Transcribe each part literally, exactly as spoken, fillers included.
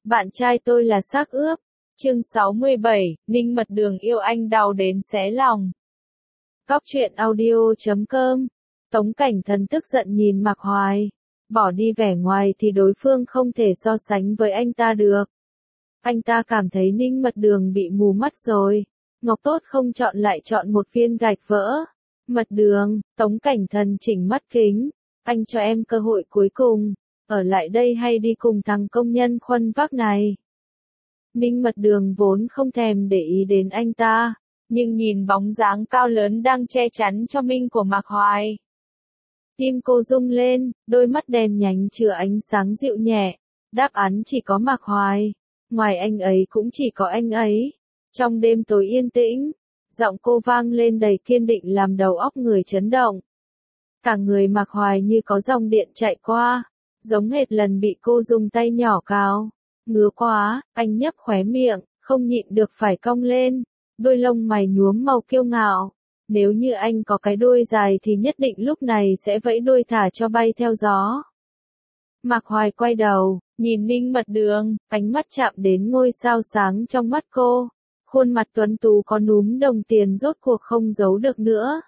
Bạn trai tôi là xác ướp. Chương sáu mươi bảy, Ninh Mật Đường yêu anh đau đến xé lòng. Cóc truyện audio chấm com. Tống Cảnh Thần tức giận nhìn Mạc Hoài. Bỏ đi vẻ ngoài thì đối phương không thể so sánh với anh ta được. Anh ta cảm thấy Ninh Mật Đường bị mù mắt rồi. Ngọc tốt không chọn lại chọn một viên gạch vỡ. Mật Đường, Tống Cảnh Thần chỉnh mắt kính. Anh cho em cơ hội cuối cùng. Ở lại đây hay đi cùng thằng công nhân khuân vác này? Ninh Mật Đường vốn không thèm để ý đến anh ta, nhưng nhìn bóng dáng cao lớn đang che chắn cho Minh của Mạc Hoài. Tim cô rung lên, đôi mắt đen nhánh chứa ánh sáng dịu nhẹ. Đáp án chỉ có Mạc Hoài. Ngoài anh ấy cũng chỉ có anh ấy. Trong đêm tối yên tĩnh, giọng cô vang lên đầy kiên định làm đầu óc người chấn động. Cả người Mạc Hoài như có dòng điện chạy qua, giống hệt lần bị cô dùng tay nhỏ cào. Ngứa quá, anh nhấp khóe miệng, không nhịn được phải cong lên. Đôi lông mày nhuốm màu kiêu ngạo. Nếu như anh có cái đuôi dài thì nhất định lúc này sẽ vẫy đuôi thả cho bay theo gió. Mạc Hoài quay đầu, nhìn Ninh Mật Đường, ánh mắt chạm đến ngôi sao sáng trong mắt cô. Khuôn mặt tuấn tú có núm đồng tiền rốt cuộc không giấu được nữa.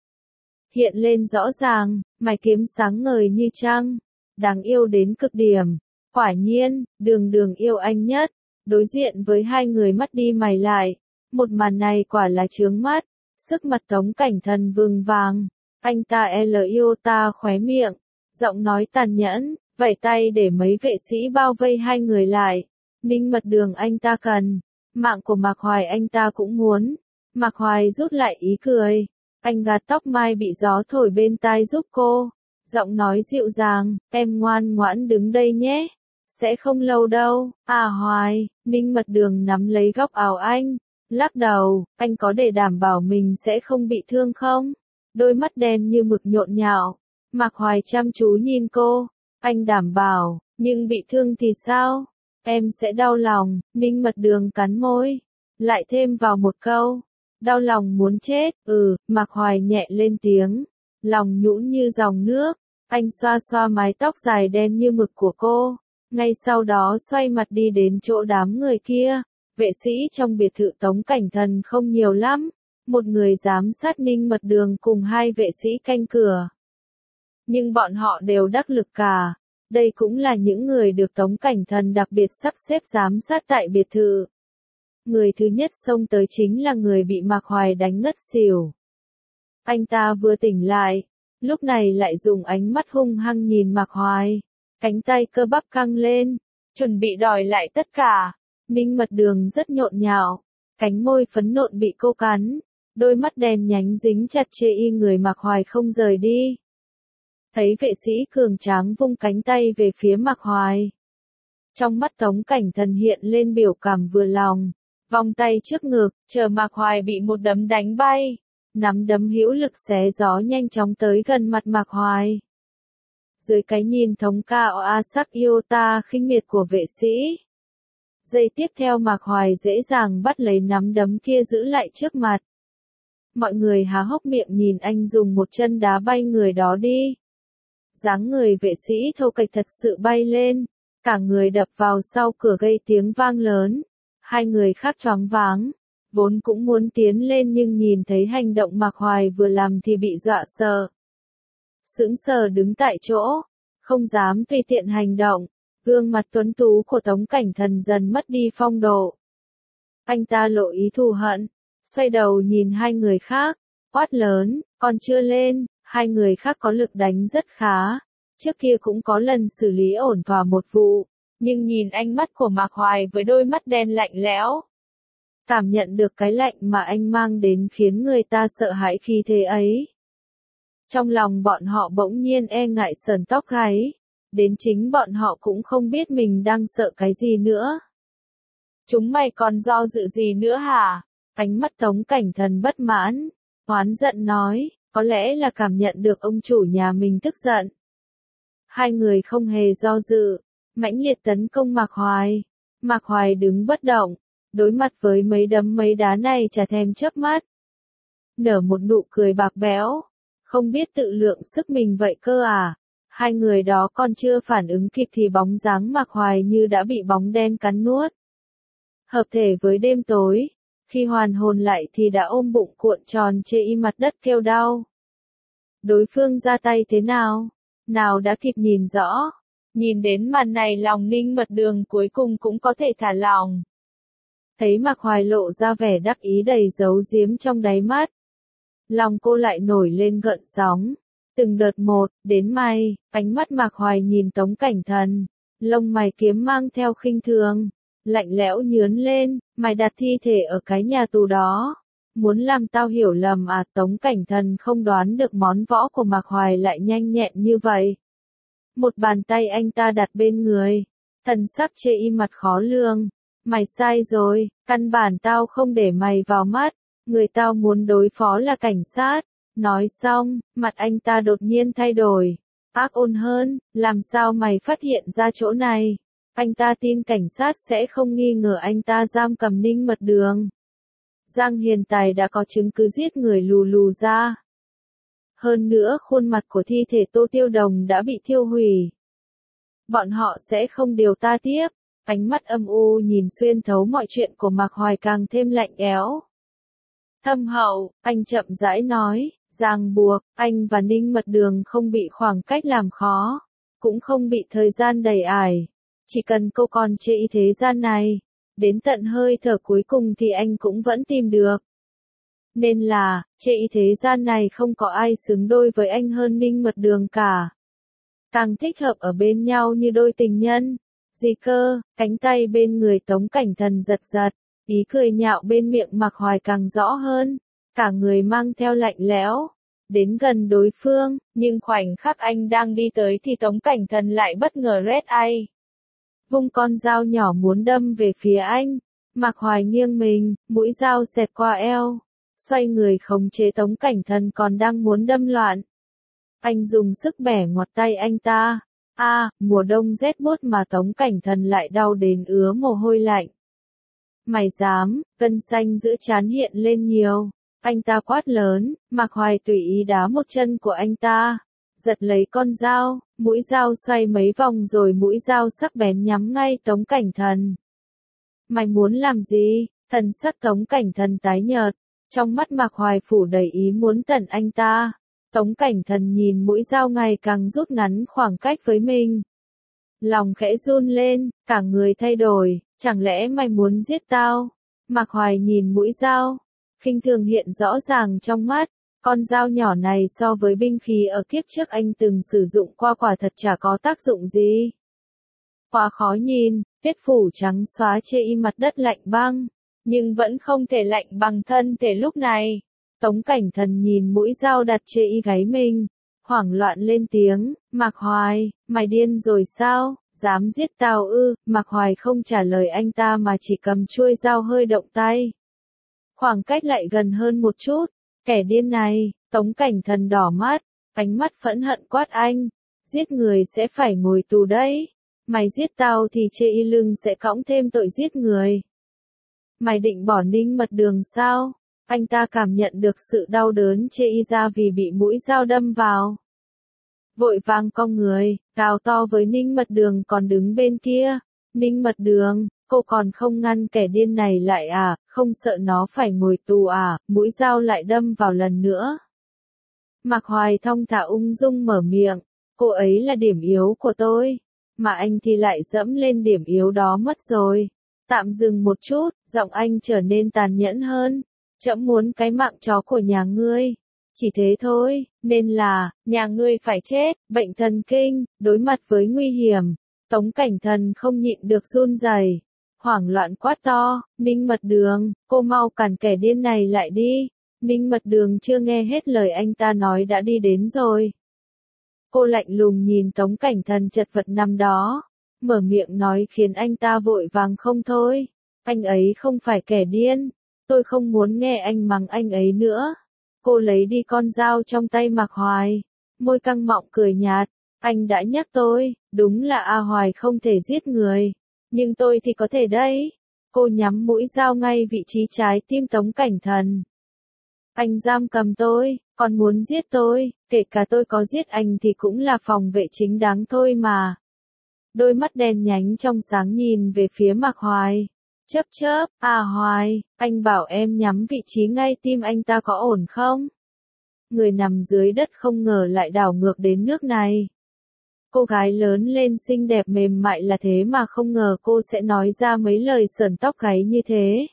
Hiện lên rõ ràng, mày kiếm sáng ngời như trăng. Đáng yêu đến cực điểm. Quả nhiên, Đường Đường yêu anh nhất. Đối diện với hai người mắt đi mày lại. Một màn này quả là chướng mắt. Sức mặt Tống Cảnh Thần vừng vàng. Anh ta l yêu ta khóe miệng. Giọng nói tàn nhẫn, vẩy tay để mấy vệ sĩ bao vây hai người lại. Ninh Mật Đường anh ta cần. Mạng của Mạc Hoài anh ta cũng muốn. Mạc Hoài rút lại ý cười. Anh gạt tóc mai bị gió thổi bên tai giúp cô. Giọng nói dịu dàng, em ngoan ngoãn đứng đây nhé. Sẽ không lâu đâu. À Hoài, Ninh Mật Đường nắm lấy góc áo anh. Lắc đầu, anh có để đảm bảo mình sẽ không bị thương không? Đôi mắt đen như mực nhộn nhạo. Mạc Hoài chăm chú nhìn cô. Anh đảm bảo, nhưng bị thương thì sao? Em sẽ đau lòng. Ninh Mật Đường cắn môi. Lại thêm vào một câu. Đau lòng muốn chết. Ừ, Mạc Hoài nhẹ lên tiếng. Lòng nhũn như dòng nước. Anh xoa xoa mái tóc dài đen như mực của cô. Ngay sau đó xoay mặt đi đến chỗ đám người kia. Vệ sĩ trong biệt thự Tống Cảnh Thần không nhiều lắm. Một người giám sát Ninh Mật Đường cùng hai vệ sĩ canh cửa. Nhưng bọn họ đều đắc lực cả. Đây cũng là những người được Tống Cảnh Thần đặc biệt sắp xếp giám sát tại biệt thự. Người thứ nhất xông tới chính là người bị Mạc Hoài đánh ngất xỉu. Anh ta vừa tỉnh lại, lúc này lại dùng ánh mắt hung hăng nhìn Mạc Hoài. Cánh tay cơ bắp căng lên, chuẩn bị đòi lại tất cả. Ninh Mật Đường rất nhộn nhạo, cánh môi phấn nộn bị cô cắn, đôi mắt đen nhánh dính chặt chê y người Mạc Hoài không rời đi. Thấy vệ sĩ cường tráng vung cánh tay về phía Mạc Hoài. Trong mắt Tống Cảnh Thần hiện lên biểu cảm vừa lòng, vòng tay trước ngực, chờ Mạc Hoài bị một đấm đánh bay. Nắm đấm hữu lực xé gió nhanh chóng tới gần mặt Mạc Hoài. Dưới cái nhìn thống cao a sắc yêu ta khinh miệt của vệ sĩ. Giây tiếp theo Mạc Hoài dễ dàng bắt lấy nắm đấm kia giữ lại trước mặt. Mọi người há hốc miệng nhìn anh dùng một chân đá bay người đó đi. Dáng người vệ sĩ thô kệch thật sự bay lên. Cả người đập vào sau cửa gây tiếng vang lớn. Hai người khác choáng váng. Vốn cũng muốn tiến lên nhưng nhìn thấy hành động Mạc Hoài vừa làm thì bị dọa sợ. Sững sờ đứng tại chỗ, không dám tùy tiện hành động, gương mặt tuấn tú của Tống Cảnh Thần dần mất đi phong độ. Anh ta lộ ý thù hận, xoay đầu nhìn hai người khác, quát lớn, còn chưa lên, hai người khác có lực đánh rất khá, trước kia cũng có lần xử lý ổn thỏa một vụ, nhưng nhìn ánh mắt của Mạc Hoài với đôi mắt đen lạnh lẽo. Cảm nhận được cái lạnh mà anh mang đến khiến người ta sợ hãi khi thế ấy. Trong lòng bọn họ bỗng nhiên e ngại sờn tóc gáy. Đến chính bọn họ cũng không biết mình đang sợ cái gì nữa. Chúng mày còn do dự gì nữa hả? Ánh mắt Tống Cảnh Thần bất mãn. Oán giận nói, có lẽ là cảm nhận được ông chủ nhà mình tức giận. Hai người không hề do dự, mãnh liệt tấn công Mạc Hoài. Mạc Hoài đứng bất động. Đối mặt với mấy đấm mấy đá này chả thèm chớp mắt. Nở một nụ cười bạc bẽo. Không biết tự lượng sức mình vậy cơ à? Hai người đó còn chưa phản ứng kịp thì bóng dáng Mạc Hoài như đã bị bóng đen cắn nuốt. Hợp thể với đêm tối, khi hoàn hồn lại thì đã ôm bụng cuộn tròn chê y mặt đất kêu đau. Đối phương ra tay thế nào? Nào đã kịp nhìn rõ. Nhìn đến màn này lòng Ninh Mật Đường cuối cùng cũng có thể thả lỏng. Thấy Mạc Hoài lộ ra vẻ đắc ý đầy giấu giếm trong đáy mắt. Lòng cô lại nổi lên gợn sóng. Từng đợt một, đến may, ánh mắt Mạc Hoài nhìn Tống Cảnh Thần. Lông mày kiếm mang theo khinh thường. Lạnh lẽo nhướn lên, mày đặt thi thể ở cái nhà tù đó. Muốn làm tao hiểu lầm à? Tống Cảnh Thần không đoán được món võ của Mạc Hoài lại nhanh nhẹn như vậy. Một bàn tay anh ta đặt bên người. Thần sắc chê y mặt khó lường. Mày sai rồi, căn bản tao không để mày vào mắt. Người tao muốn đối phó là cảnh sát. Nói xong, mặt anh ta đột nhiên thay đổi. Ác ôn hơn, làm sao mày phát hiện ra chỗ này? Anh ta tin cảnh sát sẽ không nghi ngờ anh ta giam cầm Ninh Mật Đường. Giang Hiền Tài đã có chứng cứ giết người lù lù ra. Hơn nữa khuôn mặt của thi thể Tô Tiêu Đồng đã bị thiêu hủy. Bọn họ sẽ không điều ta tiếp. Ánh mắt âm u nhìn xuyên thấu mọi chuyện của Mạc Hoài càng thêm lạnh lẽo. Thâm hậu, anh chậm rãi nói, ràng buộc, anh và Ninh Mật Đường không bị khoảng cách làm khó, cũng không bị thời gian đầy ải. Chỉ cần cô còn chê y thế gian này, đến tận hơi thở cuối cùng thì anh cũng vẫn tìm được. Nên là, chê y thế gian này không có ai xứng đôi với anh hơn Ninh Mật Đường cả. Càng thích hợp ở bên nhau như đôi tình nhân. Gì cơ? Cánh tay bên người Tống Cảnh Thần giật giật, ý cười nhạo bên miệng Mạc Hoài càng rõ hơn, cả người mang theo lạnh lẽo. Đến gần đối phương, nhưng khoảnh khắc anh đang đi tới thì Tống Cảnh Thần lại bất ngờ rét ai. Vung con dao nhỏ muốn đâm về phía anh. Mạc Hoài nghiêng mình, mũi dao xẹt qua eo. Xoay người khống chế Tống Cảnh Thần còn đang muốn đâm loạn. Anh dùng sức bẻ ngoặt tay anh ta. A, à, mùa đông rét buốt mà Tống Cảnh Thần lại đau đến ứa mồ hôi lạnh. Mày dám? Gân xanh giữa trán hiện lên nhiều. Anh ta quát lớn, Mạc Hoài tùy ý đá một chân của anh ta. Giật lấy con dao, mũi dao xoay mấy vòng rồi mũi dao sắc bén nhắm ngay Tống Cảnh Thần. Mày muốn làm gì? Thần sắc Tống Cảnh Thần tái nhợt. Trong mắt Mạc Hoài phủ đầy ý muốn tận anh ta. Tống Cảnh Thần nhìn mũi dao ngày càng rút ngắn khoảng cách với mình. Lòng khẽ run lên, cả người thay đổi, chẳng lẽ mày muốn giết tao? Mạc Hoài nhìn mũi dao, khinh thường hiện rõ ràng trong mắt, con dao nhỏ này so với binh khí ở kiếp trước anh từng sử dụng qua quả thật chả có tác dụng gì. Quá khó nhìn, huyết phủ trắng xóa chê y mặt đất lạnh băng, nhưng vẫn không thể lạnh bằng thân thể lúc này. Tống Cảnh Thần nhìn mũi dao đặt chê y gáy mình, hoảng loạn lên tiếng, Mạc Hoài, mày điên rồi sao, dám giết tao ư? Mạc Hoài không trả lời anh ta mà chỉ cầm chuôi dao hơi động tay. Khoảng cách lại gần hơn một chút, kẻ điên này, Tống Cảnh Thần đỏ mắt, ánh mắt phẫn hận quát anh, giết người sẽ phải ngồi tù đấy, mày giết tao thì chê y lưng sẽ cõng thêm tội giết người. Mày định bỏ Ninh Mật Đường sao? Anh ta cảm nhận được sự đau đớn chê y ra vì bị mũi dao đâm vào. Vội vàng cong người, gào to với Ninh Mật Đường còn đứng bên kia. Ninh Mật Đường, cô còn không ngăn kẻ điên này lại à, không sợ nó phải ngồi tù à? Mũi dao lại đâm vào lần nữa. Mạc Hoài thong thả ung dung mở miệng, cô ấy là điểm yếu của tôi, mà anh thì lại dẫm lên điểm yếu đó mất rồi. Tạm dừng một chút, giọng anh trở nên tàn nhẫn hơn. Trẫm muốn cái mạng chó của nhà ngươi. Chỉ thế thôi, nên là, nhà ngươi phải chết, bệnh thần kinh, đối mặt với nguy hiểm. Tống Cảnh Thần không nhịn được run rẩy, hoảng loạn quát to, Ninh Mật Đường, cô mau cản kẻ điên này lại đi. Ninh Mật Đường chưa nghe hết lời anh ta nói đã đi đến rồi. Cô lạnh lùng nhìn Tống Cảnh Thần chật vật nằm đó, mở miệng nói khiến anh ta vội vàng không thôi. Anh ấy không phải kẻ điên. Tôi không muốn nghe anh mắng anh ấy nữa. Cô lấy đi con dao trong tay Mạc Hoài. Môi căng mọng cười nhạt. Anh đã nhắc tôi, đúng là A Hoài không thể giết người. Nhưng tôi thì có thể đấy. Cô nhắm mũi dao ngay vị trí trái tim Tống Cảnh Thần. Anh giam cầm tôi, còn muốn giết tôi. kể cả tôi có giết anh thì cũng là phòng vệ chính đáng thôi mà. Đôi mắt đen nhánh trong sáng nhìn về phía Mạc Hoài. Chớp chớp, à Hoài, anh bảo em nhắm vị trí ngay tim anh ta có ổn không? Người nằm dưới đất không ngờ lại đảo ngược đến nước này. Cô gái lớn lên xinh đẹp mềm mại là thế mà không ngờ cô sẽ nói ra mấy lời sởn tóc gáy như thế.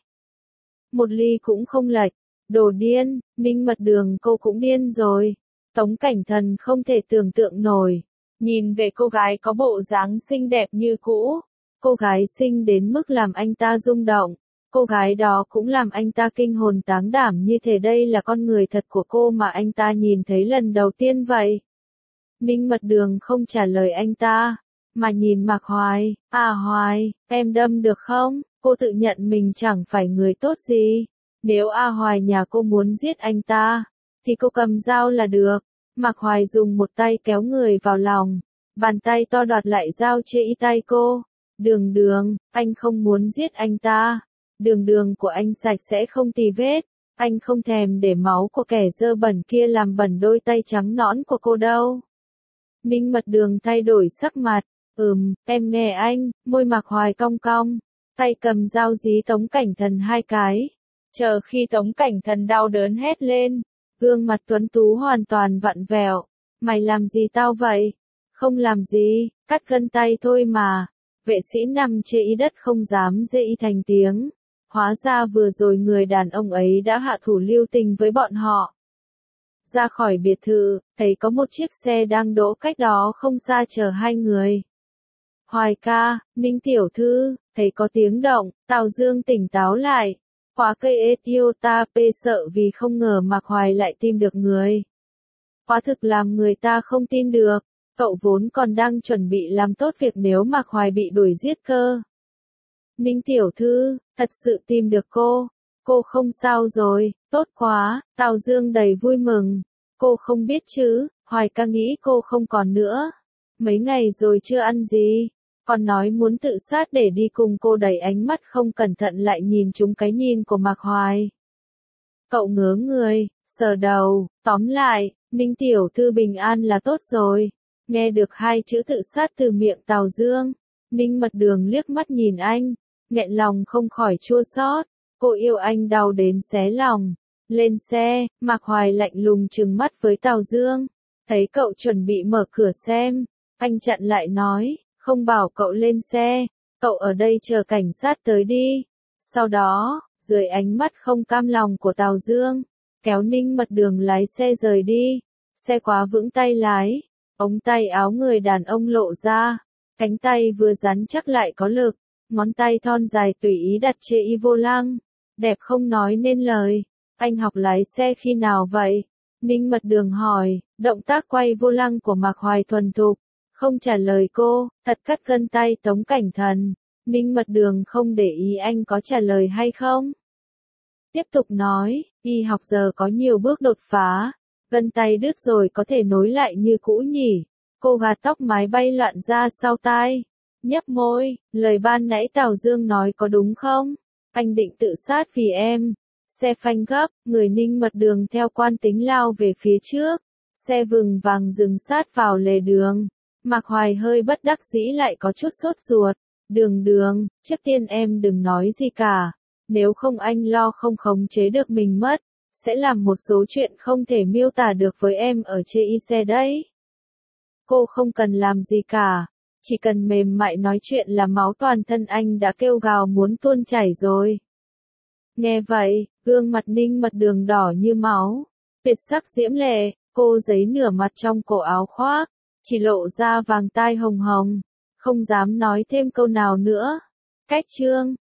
Một ly cũng không lệch, đồ điên, Ninh Mật Đường cô cũng điên rồi. Tống Cảnh Thần không thể tưởng tượng nổi. Nhìn về cô gái có bộ dáng xinh đẹp như cũ. Cô gái xinh đến mức làm anh ta rung động. Cô gái đó cũng làm anh ta kinh hồn táng đảm như thể đây là con người thật của cô mà anh ta nhìn thấy lần đầu tiên vậy. Ninh Mật Đường không trả lời anh ta, mà nhìn Mạc Hoài, à Hoài, em đâm được không? Cô tự nhận mình chẳng phải người tốt gì. Nếu A Hoài nhà cô muốn giết anh ta, thì cô cầm dao là được. Mạc Hoài dùng một tay kéo người vào lòng, bàn tay to đoạt lại dao chê y tay cô. Đường Đường, anh không muốn giết anh ta. Đường đường của anh sạch sẽ không tì vết. Anh không thèm để máu của kẻ dơ bẩn kia làm bẩn đôi tay trắng nõn của cô đâu. Ninh Mật Đường thay đổi sắc mặt. Ừm, em nghe anh, môi Mạc Hoài cong cong. Tay cầm dao dí Tống Cảnh Thần hai cái. Chờ khi Tống Cảnh Thần đau đớn hét lên. Gương mặt tuấn tú hoàn toàn vặn vẹo. Mày làm gì tao vậy? Không làm gì, cắt gân tay thôi mà. Vệ sĩ nằm chê y đất không dám dê y thành tiếng. Hóa ra vừa rồi người đàn ông ấy đã hạ thủ lưu tình với bọn họ. Ra khỏi biệt thự, thấy có một chiếc xe đang đỗ cách đó không xa chờ hai người. Hoài ca, Ninh tiểu thư, thấy có tiếng động, Tào Dương tỉnh táo lại. Khóa cây Etiota P sợ vì không ngờ Mạc Hoài lại tìm được người. Quả thực làm người ta không tin được, cậu vốn còn đang chuẩn bị làm tốt việc nếu Mạc Hoài bị đuổi giết cơ. Ninh tiểu thư, thật sự tìm được cô. Cô không sao rồi, tốt quá, Tào Dương đầy vui mừng. Cô không biết chứ, Hoài ca nghĩ cô không còn nữa. Mấy ngày rồi chưa ăn gì, còn nói muốn tự sát để đi cùng cô đẩy ánh mắt không cẩn thận lại nhìn trúng cái nhìn của Mạc Hoài. Cậu ngớ người, sờ đầu, tóm lại, Ninh tiểu thư bình an là tốt rồi. Nghe được hai chữ tự sát từ miệng Tào Dương, Ninh Mật Đường liếc mắt nhìn anh, nghẹn lòng không khỏi chua xót. Cô yêu anh đau đến xé lòng. Lên xe, Mạc Hoài lạnh lùng trừng mắt với Tào Dương. Thấy cậu chuẩn bị mở cửa xem, anh chặn lại nói, không bảo cậu lên xe, cậu ở đây chờ cảnh sát tới đi. Sau đó, dưới ánh mắt không cam lòng của Tào Dương, kéo Ninh Mật Đường lái xe rời đi. Xe quá vững tay lái, ống tay áo người đàn ông lộ ra, cánh tay vừa rắn chắc lại có lực, ngón tay thon dài tùy ý đặt trên y vô lăng, đẹp không nói nên lời. Anh học lái xe khi nào vậy? Ninh Mật Đường hỏi, động tác quay vô lăng của Mạc Hoài thuần thục, không trả lời cô, thật cắt gân tay Tống Cảnh Thần. Ninh Mật Đường không để ý anh có trả lời hay không. Tiếp tục nói, y học giờ có nhiều bước đột phá, gân tay đứt rồi có thể nối lại như cũ nhỉ. Cô gạt tóc mái bay loạn ra sau tai, nhấp môi, lời ban nãy Tào Dương nói có đúng không? Anh định tự sát vì em. Xe phanh gấp, người Ninh Mật Đường theo quan tính lao về phía trước. Xe vừng vàng dừng sát vào lề đường. Mạc Hoài hơi bất đắc dĩ lại có chút sốt ruột. Đường Đường, trước tiên em đừng nói gì cả. Nếu không anh lo không khống chế được mình mất. Sẽ làm một số chuyện không thể miêu tả được với em ở trên y xe đấy. Cô không cần làm gì cả. Chỉ cần mềm mại nói chuyện là máu toàn thân anh đã kêu gào muốn tuôn chảy rồi. Nghe vậy, gương mặt Ninh Mật Đường đỏ như máu, tuyệt sắc diễm lệ, cô giấy nửa mặt trong cổ áo khoác, chỉ lộ ra vàng tai hồng hồng, không dám nói thêm câu nào nữa. Cách chương